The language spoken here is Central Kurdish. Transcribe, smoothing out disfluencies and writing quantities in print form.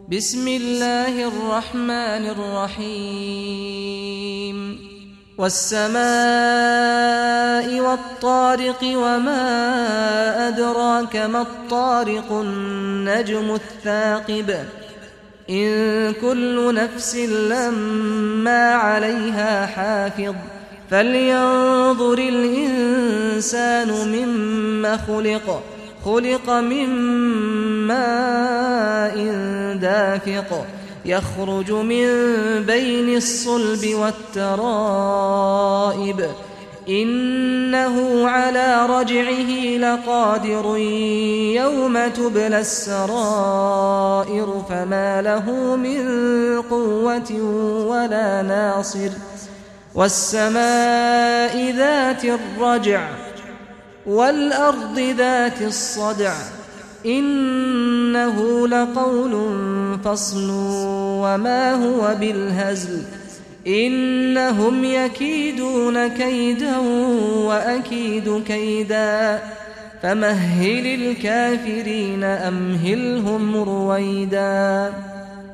بسم الله الرحمن الرحيم والسماء والطارق وما أدراك ما الطارق النجم الثاقب إن كل نفس لما عليها حافظ فلينظر الإنسان مما خلق من ماء دافق يخرج من بين الصلب والترائب إنه على رجعه لقادر يوم تبلى السرائر فما له من قوة ولا ناصر والسماء ذات الرجع والأرض ذات الصدع إنه لقول فصل وما هو بالهزل إنهم يكيدون كيدا وأكيد كيدا فمهل الكافرين أمهلهم رويدا